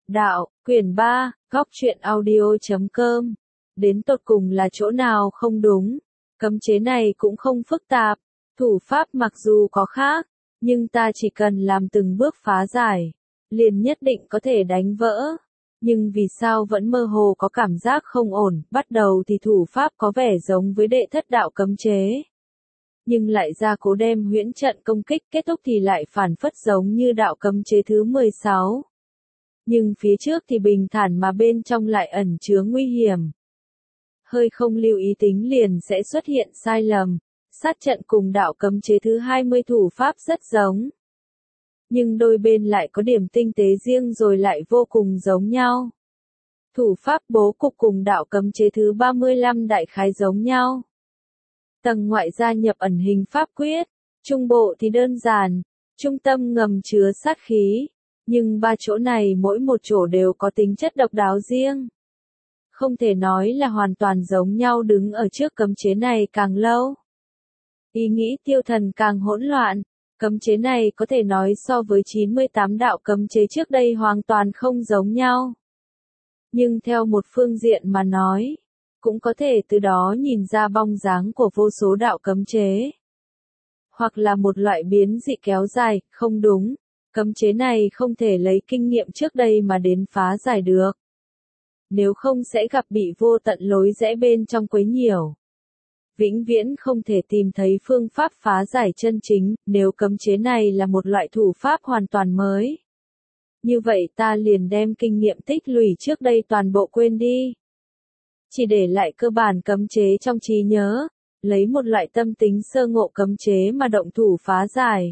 Đạo, quyển 3, góc truyện audio.com. Đến tột cùng là chỗ nào không đúng? Cấm chế này cũng không phức tạp, thủ pháp mặc dù có khác, nhưng ta chỉ cần làm từng bước phá giải, liền nhất định có thể đánh vỡ. Nhưng vì sao vẫn mơ hồ có cảm giác không ổn, bắt đầu thì thủ pháp có vẻ giống với đệ thất đạo cấm chế. Nhưng lại ra cố đem huyễn trận công kích, kết thúc thì lại phản phất giống như đạo cấm chế thứ 16. Nhưng phía trước thì bình thản mà bên trong lại ẩn chứa nguy hiểm. Hơi không lưu ý tính liền sẽ xuất hiện sai lầm. Sát trận cùng đạo cấm chế thứ 20 thủ pháp rất giống. Nhưng đôi bên lại có điểm tinh tế riêng rồi lại vô cùng giống nhau. Thủ pháp bố cục cùng đạo cấm chế thứ 35 đại khái giống nhau. Tầng ngoại gia nhập ẩn hình pháp quyết, trung bộ thì đơn giản, trung tâm ngầm chứa sát khí. Nhưng ba chỗ này mỗi một chỗ đều có tính chất độc đáo riêng. Không thể nói là hoàn toàn giống nhau, đứng ở trước cấm chế này càng lâu, ý nghĩ Tiêu Thần càng hỗn loạn. Cấm chế này có thể nói so với 98 đạo cấm chế trước đây hoàn toàn không giống nhau. Nhưng theo một phương diện mà nói, cũng có thể từ đó nhìn ra bóng dáng của vô số đạo cấm chế. Hoặc là một loại biến dị kéo dài, không đúng. Cấm chế này không thể lấy kinh nghiệm trước đây mà đến phá giải được. Nếu không sẽ gặp bị vô tận lối rẽ bên trong quấy nhiễu. Vĩnh viễn không thể tìm thấy phương pháp phá giải chân chính, nếu cấm chế này là một loại thủ pháp hoàn toàn mới. Như vậy ta liền đem kinh nghiệm tích lũy trước đây toàn bộ quên đi. Chỉ để lại cơ bản cấm chế trong trí nhớ, lấy một loại tâm tính sơ ngộ cấm chế mà động thủ phá giải.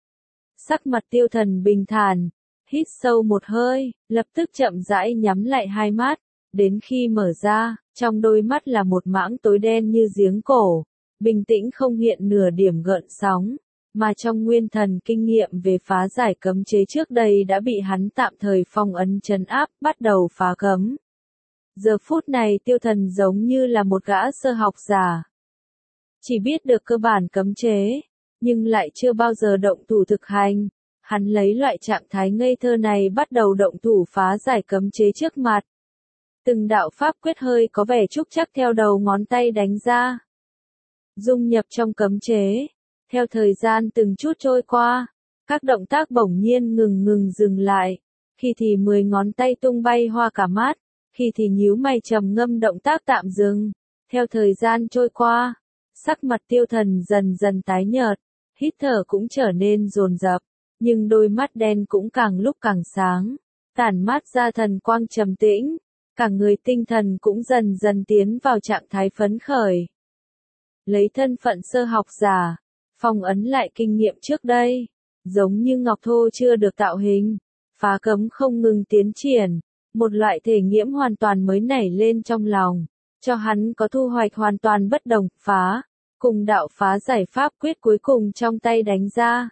Sắc mặt Tiêu Thần bình thản, hít sâu một hơi, lập tức chậm rãi nhắm lại hai mắt, đến khi mở ra, trong đôi mắt là một mảng tối đen như giếng cổ, bình tĩnh không hiện nửa điểm gợn sóng, mà trong nguyên thần kinh nghiệm về phá giải cấm chế trước đây đã bị hắn tạm thời phong ấn trấn áp, bắt đầu phá cấm. Giờ phút này Tiêu Thần giống như là một gã sơ học giả, chỉ biết được cơ bản cấm chế, nhưng lại chưa bao giờ động thủ thực hành. Hắn lấy loại trạng thái ngây thơ này bắt đầu động thủ phá giải cấm chế trước mặt. Từng đạo pháp quyết hơi có vẻ trúc chắc theo đầu ngón tay đánh ra, dung nhập trong cấm chế. Theo thời gian từng chút trôi qua, các động tác bỗng nhiên ngừng dừng lại. Khi thì 10 ngón tay tung bay hoa cả mắt, khi thì nhíu mày trầm ngâm, động tác tạm dừng. Theo thời gian trôi qua, sắc mặt Tiêu Thần dần dần tái nhợt, hít thở cũng trở nên dồn dập, nhưng đôi mắt đen cũng càng lúc càng sáng, tản mát ra thần quang trầm tĩnh, cả người tinh thần cũng dần dần tiến vào trạng thái phấn khởi. Lấy thân phận sơ học giả, phong ấn lại kinh nghiệm trước đây, giống như ngọc thô chưa được tạo hình, phá cấm không ngừng tiến triển, một loại thể nghiệm hoàn toàn mới nảy lên trong lòng, cho hắn có thu hoạch hoàn toàn bất đồng. Phá, cùng đạo phá giải pháp quyết cuối cùng trong tay đánh ra.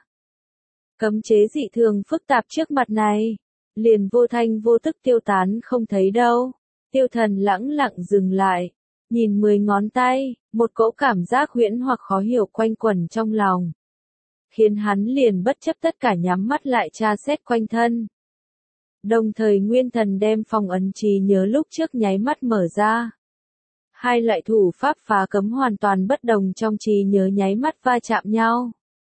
Cấm chế dị thường phức tạp trước mặt này, liền vô thanh vô tức tiêu tán không thấy đâu. Tiêu Thần lẳng lặng dừng lại, nhìn 10 ngón tay, một cỗ cảm giác huyễn hoặc khó hiểu quanh quẩn trong lòng, khiến hắn liền bất chấp tất cả nhắm mắt lại tra xét quanh thân. Đồng thời nguyên thần đem phong ấn trí nhớ lúc trước nháy mắt mở ra. Hai loại thủ pháp phá cấm hoàn toàn bất đồng trong trí nhớ nháy mắt va chạm nhau.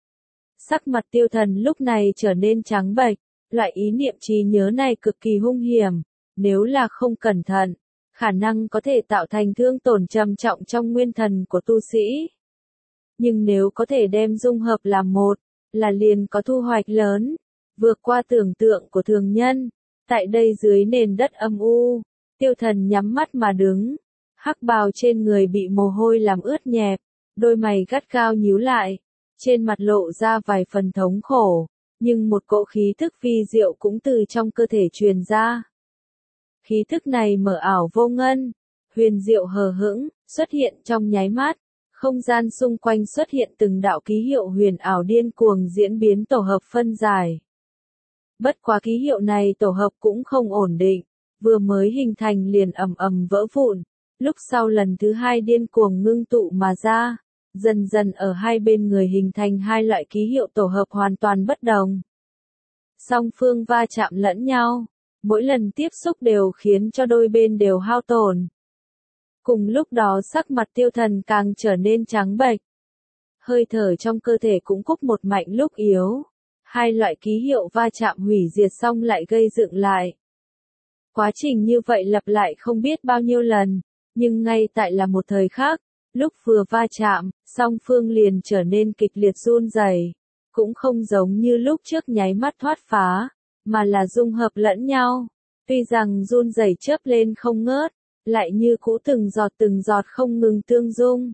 Sắc mặt Tiêu Thần lúc này trở nên trắng bệch, loại ý niệm trí nhớ này cực kỳ hung hiểm, nếu là không cẩn thận, khả năng có thể tạo thành thương tổn trầm trọng trong nguyên thần của tu sĩ. Nhưng nếu có thể đem dung hợp làm một, là liền có thu hoạch lớn, vượt qua tưởng tượng của thường nhân. Tại đây dưới nền đất âm u, Tiêu Thần nhắm mắt mà đứng, hắc bào trên người bị mồ hôi làm ướt nhẹp, đôi mày gắt gao nhíu lại, trên mặt lộ ra vài phần thống khổ, nhưng một cỗ khí thức vi diệu cũng từ trong cơ thể truyền ra. Khí thức này mờ ảo vô ngân, huyền diệu hờ hững, xuất hiện trong nháy mắt, không gian xung quanh xuất hiện từng đạo ký hiệu huyền ảo điên cuồng diễn biến tổ hợp phân giải. Bất quá ký hiệu này tổ hợp cũng không ổn định, vừa mới hình thành liền ầm vỡ vụn, lúc sau lần thứ hai điên cuồng ngưng tụ mà ra, dần dần ở hai bên người hình thành hai loại ký hiệu tổ hợp hoàn toàn bất đồng. Song phương va chạm lẫn nhau, mỗi lần tiếp xúc đều khiến cho đôi bên đều hao tổn. Cùng lúc đó sắc mặt Tiêu Thần càng trở nên trắng bệch. Hơi thở trong cơ thể cũng cúc một mạnh lúc yếu. Hai loại ký hiệu va chạm hủy diệt xong lại gây dựng lại. Quá trình như vậy lặp lại không biết bao nhiêu lần, nhưng ngay tại là một thời khắc, lúc vừa va chạm, song phương liền trở nên kịch liệt run rẩy, cũng không giống như lúc trước nháy mắt thoát phá, mà là dung hợp lẫn nhau. Tuy rằng run rẩy chớp lên không ngớt, lại như cũ từng giọt không ngừng tương dung.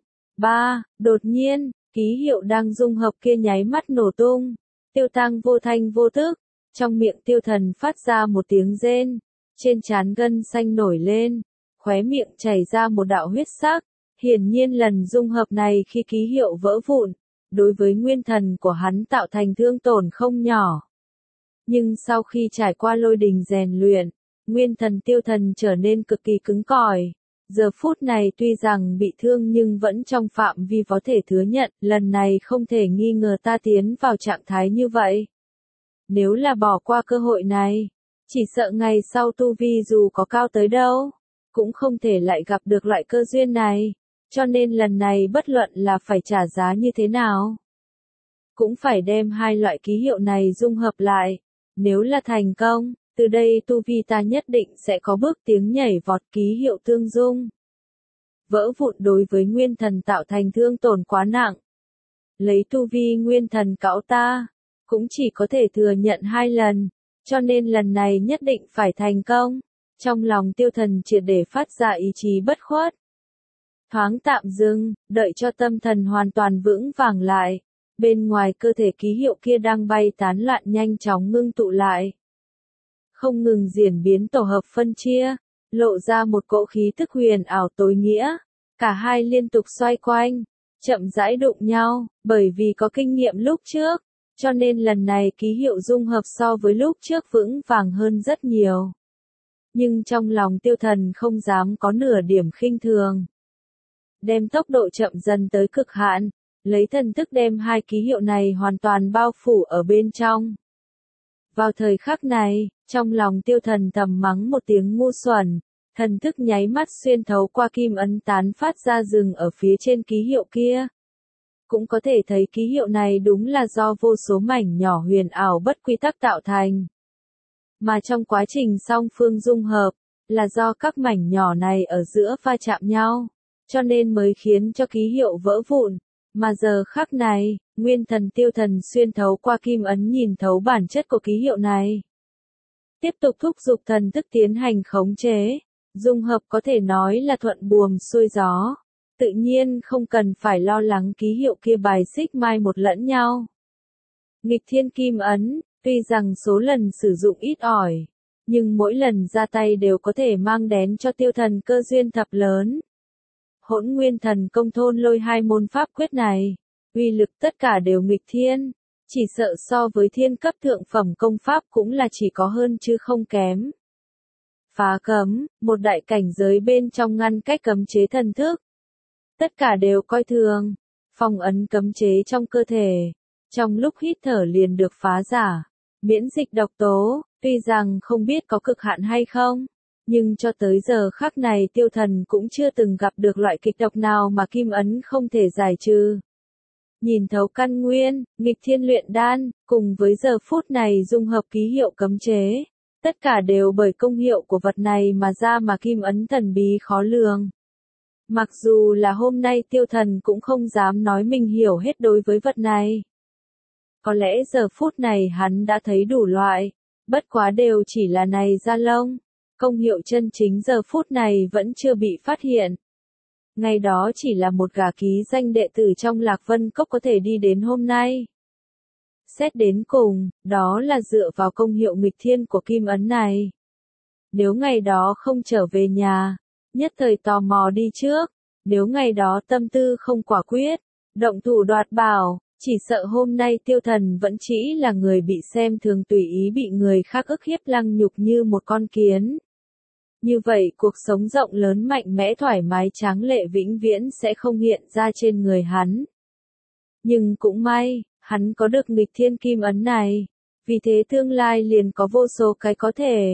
Đột nhiên, ký hiệu đang dung hợp kia nháy mắt nổ tung. Tiêu Tăng vô thanh vô tức, trong miệng Tiêu Thần phát ra một tiếng rên, trên trán gân xanh nổi lên, khóe miệng chảy ra một đạo huyết sắc. Hiển nhiên lần dung hợp này khi ký hiệu vỡ vụn, đối với nguyên thần của hắn tạo thành thương tổn không nhỏ. Nhưng sau khi trải qua lôi đình rèn luyện, nguyên thần Tiêu Thần trở nên cực kỳ cứng cỏi. Giờ phút này tuy rằng bị thương nhưng vẫn trong phạm vi có thể thừa nhận, lần này không thể nghi ngờ ta tiến vào trạng thái như vậy. Nếu là bỏ qua cơ hội này, chỉ sợ ngày sau tu vi dù có cao tới đâu, cũng không thể lại gặp được loại cơ duyên này. Cho nên lần này bất luận là phải trả giá như thế nào, cũng phải đem hai loại ký hiệu này dung hợp lại. Nếu là thành công, từ đây tu vi ta nhất định sẽ có bước tiến nhảy vọt ký hiệu tương dung. Vỡ vụn đối với nguyên thần tạo thành thương tổn quá nặng. Lấy tu vi nguyên thần cõng ta, cũng chỉ có thể thừa nhận 2 lần, cho nên lần này nhất định phải thành công. Trong lòng Tiêu Thần triệt để phát ra ý chí bất khuất. Thoáng tạm dừng, đợi cho tâm thần hoàn toàn vững vàng lại. Bên ngoài cơ thể ký hiệu kia đang bay tán loạn nhanh chóng ngưng tụ lại. Không ngừng diễn biến tổ hợp phân chia, lộ ra một cỗ khí tức huyền ảo tối nghĩa. Cả hai liên tục xoay quanh, chậm rãi đụng nhau, bởi vì có kinh nghiệm lúc trước, cho nên lần này ký hiệu dung hợp so với lúc trước vững vàng hơn rất nhiều. Nhưng trong lòng Tiêu Thần không dám có nửa điểm khinh thường. Đem tốc độ chậm dần tới cực hạn, lấy thần thức đem hai ký hiệu này hoàn toàn bao phủ ở bên trong. Vào thời khắc này, trong lòng Tiêu Thần thầm mắng một tiếng ngu xuẩn, thần thức nháy mắt xuyên thấu qua kim ấn tán phát ra rừng ở phía trên ký hiệu kia. Cũng có thể thấy ký hiệu này đúng là do vô số mảnh nhỏ huyền ảo bất quy tắc tạo thành. Mà trong quá trình song phương dung hợp, là do các mảnh nhỏ này ở giữa va chạm nhau, cho nên mới khiến cho ký hiệu vỡ vụn. Mà giờ khắc này, nguyên thần Tiêu Thần xuyên thấu qua kim ấn nhìn thấu bản chất của ký hiệu này. Tiếp tục thúc giục thần thức tiến hành khống chế, dung hợp có thể nói là thuận buồm xuôi gió. Tự nhiên không cần phải lo lắng ký hiệu kia bài xích mai một lẫn nhau. Nghịch thiên kim ấn, tuy rằng số lần sử dụng ít ỏi, nhưng mỗi lần ra tay đều có thể mang đến cho Tiêu Thần cơ duyên thập lớn. Hỗn Nguyên Thần Công Thôn Lôi hai môn pháp quyết này, uy lực tất cả đều nghịch thiên, chỉ sợ so với thiên cấp thượng phẩm công pháp cũng là chỉ có hơn chứ không kém. Phá cấm, một đại cảnh giới bên trong ngăn cách cấm chế thần thức. Tất cả đều coi thường, phong ấn cấm chế trong cơ thể, trong lúc hít thở liền được phá giả, miễn dịch độc tố, tuy rằng không biết có cực hạn hay không, nhưng cho tới giờ khắc này Tiêu Thần cũng chưa từng gặp được loại kịch độc nào mà kim ấn không thể giải trừ. Nhìn thấu căn nguyên, nghịch thiên luyện đan, cùng với giờ phút này dung hợp ký hiệu cấm chế, tất cả đều bởi công hiệu của vật này mà ra mà kim ấn thần bí khó lường. Mặc dù là hôm nay Tiêu Thần cũng không dám nói mình hiểu hết đối với vật này. Có lẽ giờ phút này hắn đã thấy đủ loại, bất quá đều chỉ là này da lông, công hiệu chân chính giờ phút này vẫn chưa bị phát hiện. Ngày đó chỉ là một gà ký danh đệ tử trong Lạc Vân Cốc có thể đi đến hôm nay. Xét đến cùng, đó là dựa vào công hiệu nghịch thiên của kim ấn này. Nếu ngày đó không trở về nhà, nhất thời tò mò đi trước, nếu ngày đó tâm tư không quả quyết, động thủ đoạt bảo, chỉ sợ hôm nay Tiêu Thần vẫn chỉ là người bị xem thường tùy ý bị người khác ức hiếp lăng nhục như một con kiến. Như vậy cuộc sống rộng lớn mạnh mẽ thoải mái tráng lệ vĩnh viễn sẽ không hiện ra trên người hắn. Nhưng cũng may, hắn có được nghịch thiên kim ấn này, vì thế tương lai liền có vô số cái có thể.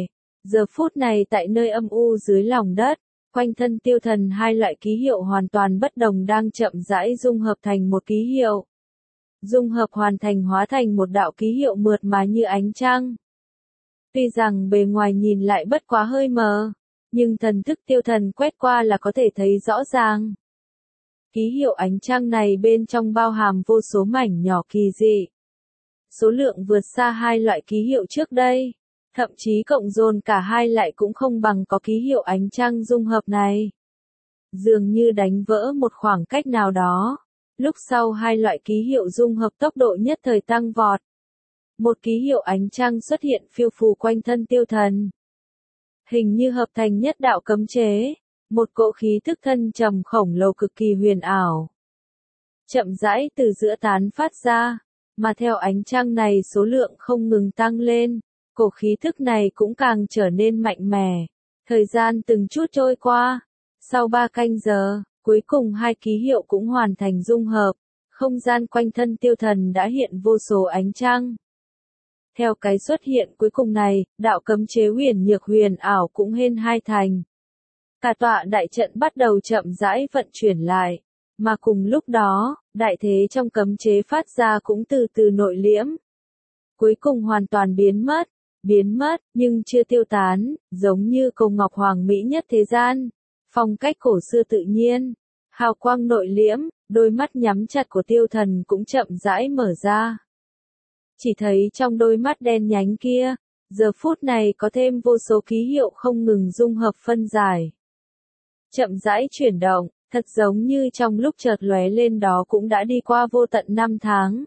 Giờ phút này tại nơi âm u dưới lòng đất, quanh thân tiêu thần hai loại ký hiệu hoàn toàn bất đồng đang chậm rãi dung hợp thành một ký hiệu. Dung hợp hoàn thành hóa thành một đạo ký hiệu mượt mà như ánh trăng. Tuy rằng bề ngoài nhìn lại bất quá hơi mờ, nhưng thần thức tiêu thần quét qua là có thể thấy rõ ràng. Ký hiệu ánh trăng này bên trong bao hàm vô số mảnh nhỏ kỳ dị. Số lượng vượt xa hai loại ký hiệu trước đây. Thậm chí cộng dồn cả hai lại cũng không bằng có ký hiệu ánh trăng dung hợp này. Dường như đánh vỡ một khoảng cách nào đó. Lúc sau hai loại ký hiệu dung hợp tốc độ nhất thời tăng vọt. Một ký hiệu ánh trăng xuất hiện phiêu phù quanh thân tiêu thần. Hình như hợp thành nhất đạo cấm chế. Một cỗ khí thức thân trầm khổng lồ cực kỳ huyền ảo. Chậm rãi từ giữa tán phát ra. Mà theo ánh trăng này số lượng không ngừng tăng lên. Cổ khí thức này cũng càng trở nên mạnh mẽ. Thời gian từng chút trôi qua. Sau 3 canh giờ, cuối cùng hai ký hiệu cũng hoàn thành dung hợp. Không gian quanh thân tiêu thần đã hiện vô số ánh trăng. Theo cái xuất hiện cuối cùng này, đạo cấm chế huyền nhược huyền ảo cũng hên hai thành. Cả tọa đại trận bắt đầu chậm rãi vận chuyển lại. Mà cùng lúc đó, đại thế trong cấm chế phát ra cũng từ từ nội liễm. Cuối cùng hoàn toàn biến mất, nhưng chưa tiêu tán, giống như cầu ngọc hoàng mỹ nhất thế gian. Phong cách cổ xưa tự nhiên, hào quang nội liễm, đôi mắt nhắm chặt của tiêu thần cũng chậm rãi mở ra. Chỉ thấy trong đôi mắt đen nhánh kia, giờ phút này có thêm vô số ký hiệu không ngừng dung hợp phân giải. Chậm rãi chuyển động, thật giống như trong lúc chợt lóe lên đó cũng đã đi qua vô tận 5 tháng.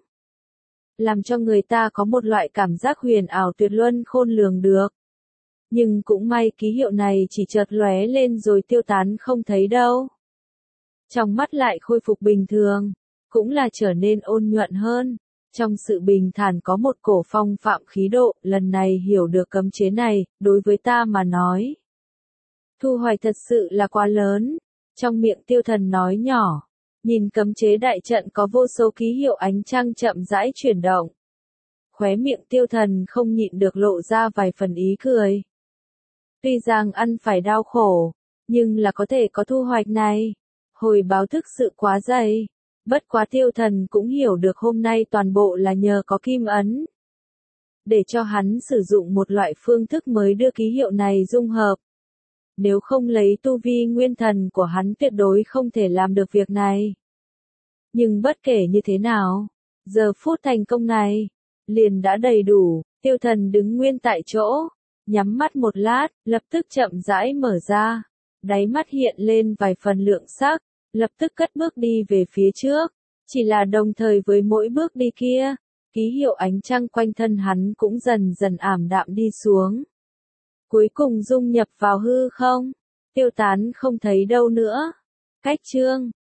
Làm cho người ta có một loại cảm giác huyền ảo tuyệt luân khôn lường được. Nhưng cũng may ký hiệu này chỉ chợt lóe lên rồi tiêu tán không thấy đâu. Trong mắt lại khôi phục bình thường, cũng là trở nên ôn nhuận hơn. Trong sự bình thản có một cổ phong phạm khí độ, lần này hiểu được cấm chế này, đối với ta mà nói. Thu hoạch thật sự là quá lớn. Trong miệng tiêu thần nói nhỏ. Nhìn cấm chế đại trận có vô số ký hiệu ánh trăng chậm rãi chuyển động. Khóe miệng tiêu thần không nhịn được lộ ra vài phần ý cười. Tuy rằng ăn phải đau khổ, nhưng là có thể có thu hoạch này. Hồi báo thức sự quá dày. Bất quá tiêu thần cũng hiểu được hôm nay toàn bộ là nhờ có kim ấn. Để cho hắn sử dụng một loại phương thức mới đưa ký hiệu này dung hợp. Nếu không lấy tu vi nguyên thần của hắn tuyệt đối không thể làm được việc này. Nhưng bất kể như thế nào, giờ phút thành công này, liền đã đầy đủ, tiêu thần đứng nguyên tại chỗ, nhắm mắt một lát, lập tức chậm rãi mở ra, đáy mắt hiện lên vài phần lượng sắc, lập tức cất bước đi về phía trước, chỉ là đồng thời với mỗi bước đi kia, ký hiệu ánh trăng quanh thân hắn cũng dần dần ảm đạm đi xuống. Cuối cùng dung nhập vào hư không, tiêu tán không thấy đâu nữa. Cách chương